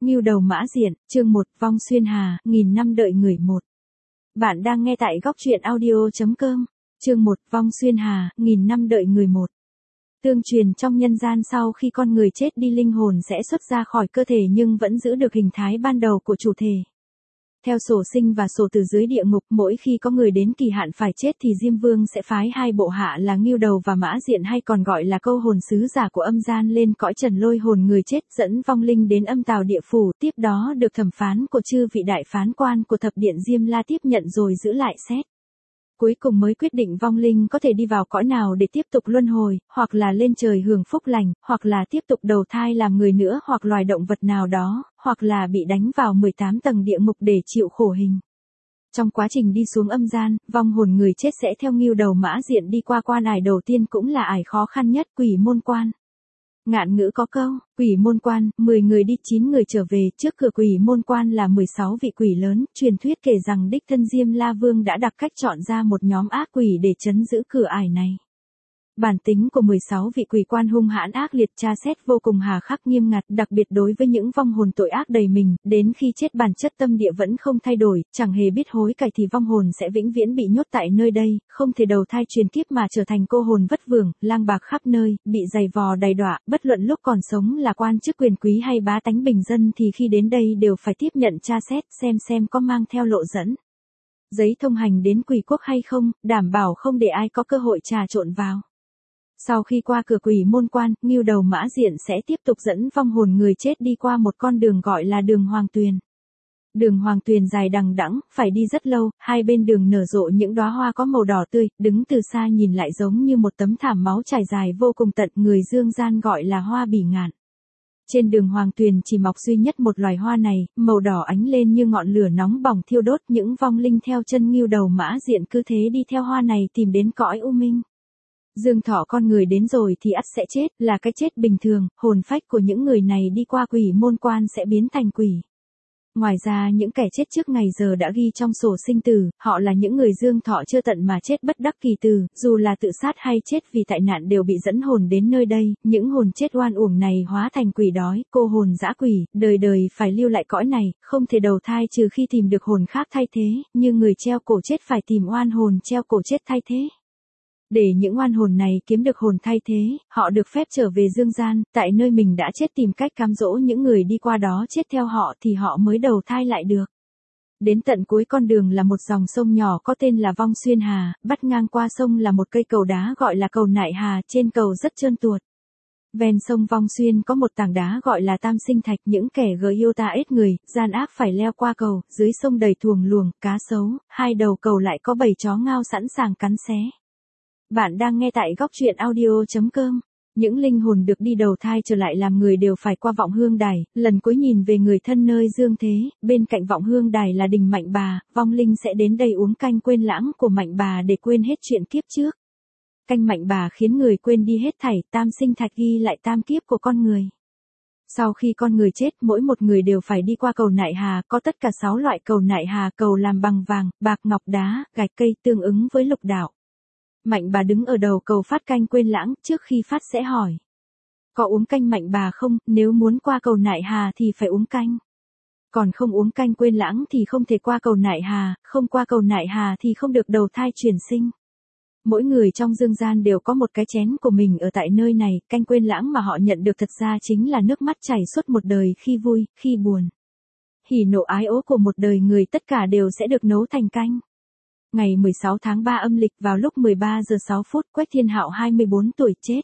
Ngưu đầu Mã Diện, chương 1, Vong Xuyên Hà, nghìn năm đợi người một. Bạn đang nghe tại góc truyện audio.com. Chương 1, Vong Xuyên Hà, nghìn năm đợi người một. Tương truyền trong nhân gian sau khi con người chết đi linh hồn sẽ xuất ra khỏi cơ thể nhưng vẫn giữ được hình thái ban đầu của chủ thể. Theo sổ sinh và sổ tử dưới địa ngục, mỗi khi có người đến kỳ hạn phải chết thì Diêm Vương sẽ phái hai bộ hạ là Ngưu Đầu và Mã Diện hay còn gọi là câu hồn sứ giả của âm gian lên cõi trần lôi hồn người chết, dẫn vong linh đến âm tào địa phủ, tiếp đó được thẩm phán của chư vị đại phán quan của thập điện Diêm La tiếp nhận rồi giữ lại xét. Cuối cùng mới quyết định vong linh có thể đi vào cõi nào để tiếp tục luân hồi, hoặc là lên trời hưởng phúc lành, hoặc là tiếp tục đầu thai làm người nữa hoặc loài động vật nào đó, hoặc là bị đánh vào 18 tầng địa ngục để chịu khổ hình. Trong quá trình đi xuống âm gian, vong hồn người chết sẽ theo Ngưu Đầu Mã Diện đi qua quan ải đầu tiên cũng là ải khó khăn nhất, quỷ môn quan. Ngạn ngữ có câu, quỷ môn quan, 10 người đi 9 người trở về, trước cửa quỷ môn quan là 16 vị quỷ lớn, truyền thuyết kể rằng đích thân Diêm La Vương đã đặc cách chọn ra một nhóm ác quỷ để trấn giữ cửa ải này. Bản tính của 16 vị quỷ quan hung hãn ác liệt, tra xét vô cùng hà khắc nghiêm ngặt, đặc biệt đối với những vong hồn tội ác đầy mình, đến khi chết bản chất tâm địa vẫn không thay đổi, chẳng hề biết hối cải thì vong hồn sẽ vĩnh viễn bị nhốt tại nơi đây, không thể đầu thai truyền kiếp mà trở thành cô hồn vất vưởng, lang bạc khắp nơi, bị giày vò đầy đọa, bất luận lúc còn sống là quan chức quyền quý hay bá tánh bình dân thì khi đến đây đều phải tiếp nhận tra xét xem có mang theo lộ dẫn, giấy thông hành đến quỷ quốc hay không, đảm bảo không để ai có cơ hội trà trộn vào. Sau khi qua cửa quỷ môn quan, Ngưu Đầu Mã Diện sẽ tiếp tục dẫn vong hồn người chết đi qua một con đường gọi là đường Hoàng Tuyền. Đường Hoàng Tuyền dài đằng đẵng, phải đi rất lâu, hai bên đường nở rộ những đóa hoa có màu đỏ tươi, đứng từ xa nhìn lại giống như một tấm thảm máu trải dài vô cùng tận, người dương gian gọi là hoa bỉ ngạn. Trên đường Hoàng Tuyền chỉ mọc duy nhất một loài hoa này, màu đỏ ánh lên như ngọn lửa nóng bỏng thiêu đốt, những vong linh theo chân Ngưu Đầu Mã Diện cứ thế đi theo hoa này tìm đến cõi u minh. Dương thọ con người đến rồi thì ắt sẽ chết, là cái chết bình thường, hồn phách của những người này đi qua quỷ môn quan sẽ biến thành quỷ. Ngoài ra những kẻ chết trước ngày giờ đã ghi trong sổ sinh tử, họ là những người dương thọ chưa tận mà chết bất đắc kỳ tử, dù là tự sát hay chết vì tai nạn đều bị dẫn hồn đến nơi đây, những hồn chết oan uổng này hóa thành quỷ đói, cô hồn dã quỷ, đời đời phải lưu lại cõi này, không thể đầu thai trừ khi tìm được hồn khác thay thế, như người treo cổ chết phải tìm oan hồn treo cổ chết thay thế. Để những oan hồn này kiếm được hồn thay thế, họ được phép trở về dương gian, tại nơi mình đã chết tìm cách cám dỗ những người đi qua đó chết theo họ thì họ mới đầu thai lại được. Đến tận cuối con đường là một dòng sông nhỏ có tên là Vong Xuyên Hà, bắt ngang qua sông là một cây cầu đá gọi là cầu Nại Hà, trên cầu rất trơn tuột. Ven sông Vong Xuyên có một tảng đá gọi là Tam Sinh Thạch, những kẻ gờ yêu ta ết người, gian ác phải leo qua cầu, dưới sông đầy thuồng luồng, cá sấu, hai đầu cầu lại có bầy chó ngao sẵn sàng cắn xé. Bạn đang nghe tại góc truyện audio.com. Những linh hồn được đi đầu thai trở lại làm người đều phải qua vọng hương đài, lần cuối nhìn về người thân nơi dương thế, bên cạnh vọng hương đài là đình Mạnh Bà, vong linh sẽ đến đây uống canh quên lãng của Mạnh Bà để quên hết chuyện kiếp trước. Canh Mạnh Bà khiến người quên đi hết thảy, Tam Sinh Thạch ghi lại tam kiếp của con người. Sau khi con người chết, mỗi một người đều phải đi qua cầu Nại Hà, có tất cả 6 loại cầu Nại Hà, cầu làm bằng vàng, bạc, ngọc, đá, gạch cây tương ứng với lục đạo. Mạnh Bà đứng ở đầu cầu phát canh quên lãng, trước khi phát sẽ hỏi. Có uống canh Mạnh Bà không, nếu muốn qua cầu Nại Hà thì phải uống canh. Còn không uống canh quên lãng thì không thể qua cầu Nại Hà, không qua cầu Nại Hà thì không được đầu thai chuyển sinh. Mỗi người trong dương gian đều có một cái chén của mình ở tại nơi này, canh quên lãng mà họ nhận được thật ra chính là nước mắt chảy suốt một đời, khi vui, khi buồn. Hỉ nộ ái ố của một đời người tất cả đều sẽ được nấu thành canh. Ngày 16 tháng 3 âm lịch vào lúc 13 giờ 6 phút, Quách Thiên Hạo 24 tuổi chết.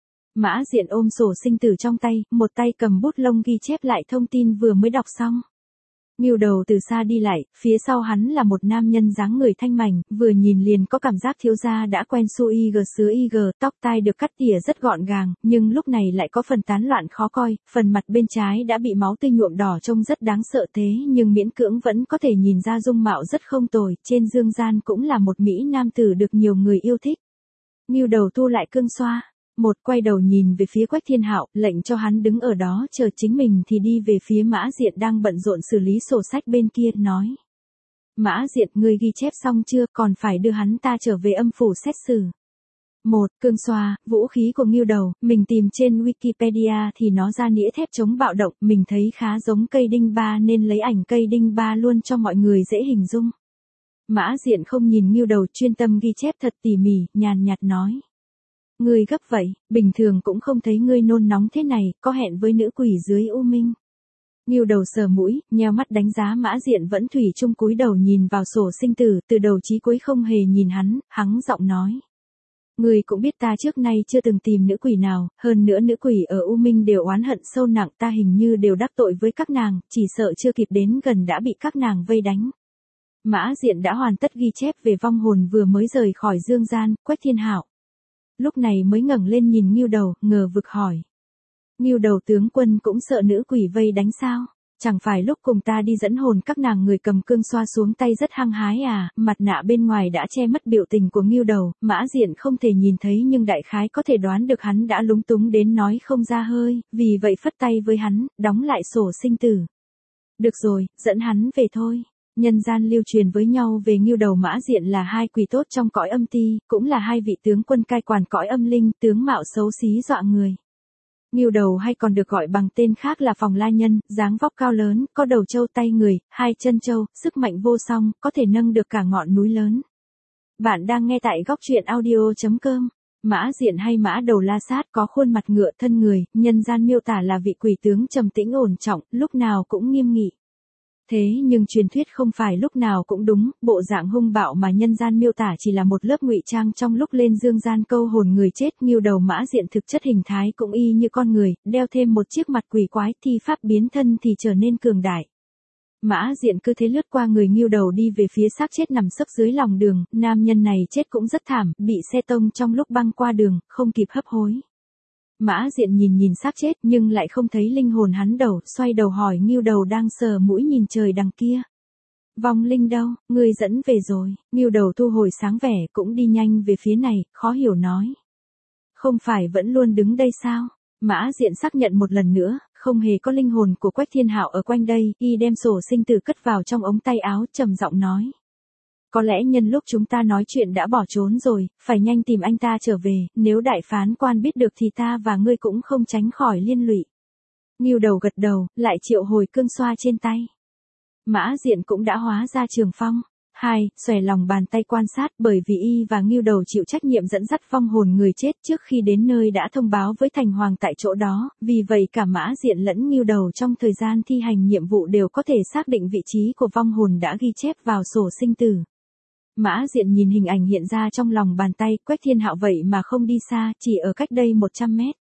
Mã Diện ôm sổ sinh tử trong tay, một tay cầm bút lông ghi chép lại thông tin vừa mới đọc xong. Ngưu Đầu từ xa đi lại, phía sau hắn là một nam nhân dáng người thanh mảnh, vừa nhìn liền có cảm giác thiếu gia đã quen xu y sứa y, tóc tai được cắt tỉa rất gọn gàng, nhưng lúc này lại có phần tán loạn khó coi, phần mặt bên trái đã bị máu tươi nhuộm đỏ trông rất đáng sợ thế nhưng miễn cưỡng vẫn có thể nhìn ra dung mạo rất không tồi, trên dương gian cũng là một mỹ nam tử được nhiều người yêu thích. Ngưu Đầu thu lại cương xoa. Một quay đầu nhìn về phía Quách Thiên Hạo, lệnh cho hắn đứng ở đó chờ chính mình thì đi về phía Mã Diện đang bận rộn xử lý sổ sách bên kia, nói. Mã Diện, ngươi ghi chép xong chưa, còn phải đưa hắn ta trở về âm phủ xét xử. 1. Cương xoa, vũ khí của ngưu đầu, mình tìm trên Wikipedia thì nó ra nĩa thép chống bạo động, mình thấy khá giống cây đinh ba nên lấy ảnh cây đinh ba luôn cho mọi người dễ hình dung. Mã Diện không nhìn ngưu đầu, chuyên tâm ghi chép thật tỉ mỉ, nhàn nhạt nói. Ngươi gấp vậy, bình thường cũng không thấy ngươi nôn nóng thế này, có hẹn với nữ quỷ dưới U Minh. Ngưu đầu sờ mũi, nheo mắt đánh giá Mã Diện vẫn thủy chung cúi đầu nhìn vào sổ sinh tử, từ đầu chí cuối không hề nhìn hắn, hắng giọng nói. Ngươi cũng biết ta trước nay chưa từng tìm nữ quỷ nào, hơn nữa nữ quỷ ở U Minh đều oán hận sâu nặng, ta hình như đều đắc tội với các nàng, chỉ sợ chưa kịp đến gần đã bị các nàng vây đánh. Mã Diện đã hoàn tất ghi chép về vong hồn vừa mới rời khỏi dương gian, Quách Thiên Hạo. Lúc này mới ngẩng lên nhìn ngưu đầu, ngờ vực hỏi. Ngưu đầu tướng quân cũng sợ nữ quỷ vây đánh sao? Chẳng phải lúc cùng ta đi dẫn hồn các nàng người cầm cương xoa xuống tay rất hăng hái à? Mặt nạ bên ngoài đã che mất biểu tình của ngưu đầu, Mã Diện không thể nhìn thấy nhưng đại khái có thể đoán được hắn đã lúng túng đến nói không ra hơi, vì vậy phất tay với hắn, đóng lại sổ sinh tử. Được rồi, dẫn hắn về thôi. Nhân gian lưu truyền với nhau về ngưu đầu Mã Diện là hai quỷ tốt trong cõi âm ti, cũng là hai vị tướng quân cai quản cõi âm linh, tướng mạo xấu xí dọa người. Ngưu đầu hay còn được gọi bằng tên khác là Phòng La Nhân, dáng vóc cao lớn, có đầu trâu tay người, hai chân trâu, sức mạnh vô song, có thể nâng được cả ngọn núi lớn. Bạn đang nghe tại góc truyện audio.com. Mã Diện hay Mã Đầu La Sát có khuôn mặt ngựa thân người, nhân gian miêu tả là vị quỷ tướng trầm tĩnh ổn trọng, lúc nào cũng nghiêm nghị. Thế nhưng truyền thuyết không phải lúc nào cũng đúng, bộ dạng hung bạo mà nhân gian miêu tả chỉ là một lớp ngụy trang trong lúc lên dương gian câu hồn người chết. Ngưu đầu Mã Diện thực chất hình thái cũng y như con người, đeo thêm một chiếc mặt quỷ quái, thi pháp biến thân thì trở nên cường đại. Mã Diện cứ thế lướt qua người ngưu đầu đi về phía xác chết nằm sấp dưới lòng đường, nam nhân này chết cũng rất thảm, bị xe tông trong lúc băng qua đường, không kịp hấp hối. Mã Diện nhìn xác chết nhưng lại không thấy linh hồn hắn đầu, xoay đầu hỏi ngưu đầu đang sờ mũi nhìn trời đằng kia. Vong linh đâu, ngươi dẫn về rồi. Ngưu đầu thu hồi sáng vẻ cũng đi nhanh về phía này, khó hiểu nói. Không phải vẫn luôn đứng đây sao? Mã Diện xác nhận một lần nữa, không hề có linh hồn của Quách Thiên Hạo ở quanh đây, y đem sổ sinh tử cất vào trong ống tay áo, trầm giọng nói. Có lẽ nhân lúc chúng ta nói chuyện đã bỏ trốn rồi, phải nhanh tìm anh ta trở về, nếu đại phán quan biết được thì ta và ngươi cũng không tránh khỏi liên lụy. Ngưu đầu gật đầu, lại triệu hồi cương xoa trên tay. Mã Diện cũng đã hóa ra trường phong. 2. Xòe lòng bàn tay quan sát, bởi vì y và ngưu đầu chịu trách nhiệm dẫn dắt vong hồn người chết trước khi đến nơi đã thông báo với thành hoàng tại chỗ đó, vì vậy cả Mã Diện lẫn ngưu đầu trong thời gian thi hành nhiệm vụ đều có thể xác định vị trí của vong hồn đã ghi chép vào sổ sinh tử. Mã Diện nhìn hình ảnh hiện ra trong lòng bàn tay, Quách Thiên Hạo vậy mà không đi xa, chỉ ở cách đây 100 mét.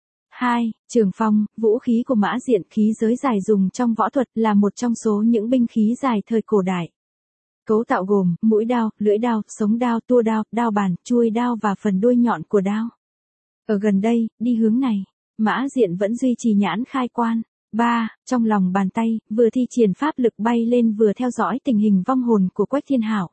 2. Trường phong, vũ khí của Mã Diện, khí giới dài dùng trong võ thuật, là một trong số những binh khí dài thời cổ đại. Cấu tạo gồm mũi đao, lưỡi đao, sống đao, tua đao, đao bàn, chuôi đao và phần đuôi nhọn của đao. Ở gần đây, đi hướng này, Mã Diện vẫn duy trì nhãn khai quan. 3. Trong lòng bàn tay, vừa thi triển pháp lực bay lên vừa theo dõi tình hình vong hồn của Quách Thiên Hạo.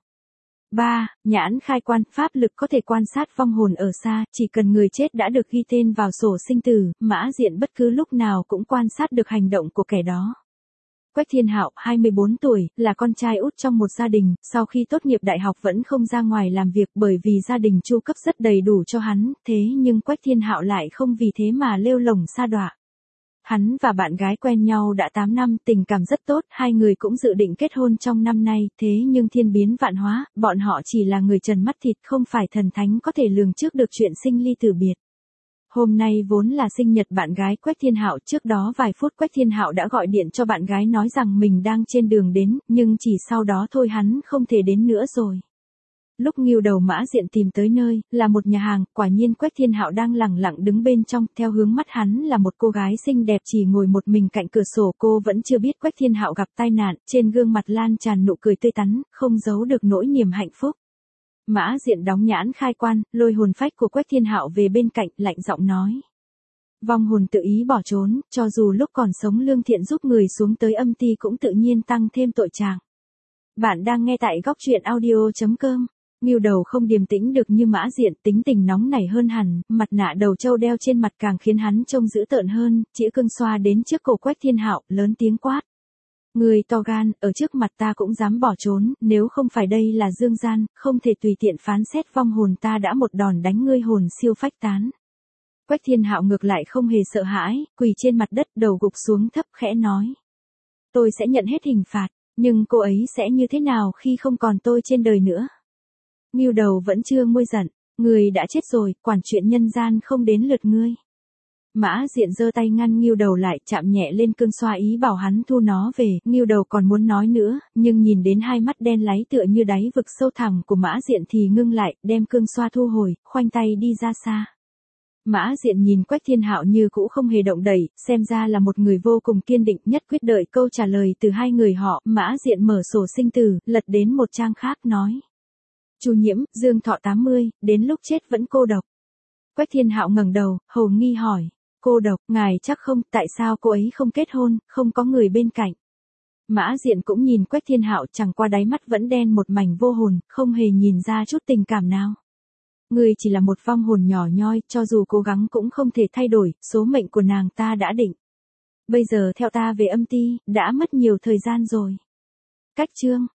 3. Nhãn khai quan, pháp lực có thể quan sát vong hồn ở xa, chỉ cần người chết đã được ghi tên vào sổ sinh tử, Mã Diện bất cứ lúc nào cũng quan sát được hành động của kẻ đó. Quách Thiên Hạo, 24 tuổi, là con trai út trong một gia đình, sau khi tốt nghiệp đại học vẫn không ra ngoài làm việc bởi vì gia đình chu cấp rất đầy đủ cho hắn, thế nhưng Quách Thiên Hạo lại không vì thế mà lêu lổng sa đọa. Hắn và bạn gái quen nhau đã 8 năm, tình cảm rất tốt, hai người cũng dự định kết hôn trong năm nay, thế nhưng thiên biến vạn hóa, bọn họ chỉ là người trần mắt thịt, không phải thần thánh có thể lường trước được chuyện sinh ly tử biệt. Hôm nay vốn là sinh nhật bạn gái Quách Thiên Hạo, trước đó vài phút Quách Thiên Hạo đã gọi điện cho bạn gái nói rằng mình đang trên đường đến, nhưng chỉ sau đó thôi hắn không thể đến nữa rồi. Lúc ngưu đầu Mã Diện tìm tới nơi, là một nhà hàng, quả nhiên Quách Thiên Hạo đang lẳng lặng đứng bên trong, theo hướng mắt hắn là một cô gái xinh đẹp chỉ ngồi một mình cạnh cửa sổ, cô vẫn chưa biết Quách Thiên Hạo gặp tai nạn, trên gương mặt lan tràn nụ cười tươi tắn, không giấu được nỗi niềm hạnh phúc. Mã Diện đóng nhãn khai quan, lôi hồn phách của Quách Thiên Hạo về bên cạnh, lạnh giọng nói. Vong hồn tự ý bỏ trốn, cho dù lúc còn sống lương thiện giúp người xuống tới âm ti cũng tự nhiên tăng thêm tội trạng. Bạn đang nghe tại góc truyện audio.com. Ngưu đầu không điềm tĩnh được như Mã Diện, tính tình nóng nảy hơn hẳn, mặt nạ đầu trâu đeo trên mặt càng khiến hắn trông dữ tợn hơn, chĩa cương xoa đến trước cổ Quách Thiên Hạo, lớn tiếng quát. Người to gan, ở trước mặt ta cũng dám bỏ trốn, nếu không phải đây là dương gian, không thể tùy tiện phán xét vong hồn, ta đã một đòn đánh ngươi hồn siêu phách tán. Quách Thiên Hạo ngược lại không hề sợ hãi, quỳ trên mặt đất đầu gục xuống thấp khẽ nói. Tôi sẽ nhận hết hình phạt, nhưng cô ấy sẽ như thế nào khi không còn tôi trên đời nữa? Ngưu Đầu vẫn chưa nguôi giận, người đã chết rồi, quản chuyện nhân gian không đến lượt ngươi. Mã Diện giơ tay ngăn Ngưu Đầu lại, chạm nhẹ lên cương xoa ý bảo hắn thu nó về. Ngưu Đầu còn muốn nói nữa, nhưng nhìn đến hai mắt đen láy tựa như đáy vực sâu thẳm của Mã Diện thì ngưng lại, đem cương xoa thu hồi, khoanh tay đi ra xa. Mã Diện nhìn Quách Thiên Hạo như cũ không hề động đậy, xem ra là một người vô cùng kiên định, nhất quyết đợi câu trả lời từ hai người họ. Mã Diện mở sổ sinh tử, lật đến một trang khác nói. Chu Nhiễm, dương thọ 80, đến lúc chết vẫn cô độc. Quách Thiên Hạo ngẩng đầu, hồ nghi hỏi. Cô độc, ngài chắc không, tại sao cô ấy không kết hôn, không có người bên cạnh? Mã Diện cũng nhìn Quách Thiên Hạo, chẳng qua đáy mắt vẫn đen một mảnh vô hồn, không hề nhìn ra chút tình cảm nào. Người chỉ là một vong hồn nhỏ nhoi, cho dù cố gắng cũng không thể thay đổi, số mệnh của nàng ta đã định. Bây giờ theo ta về âm ti, đã mất nhiều thời gian rồi. Cách chương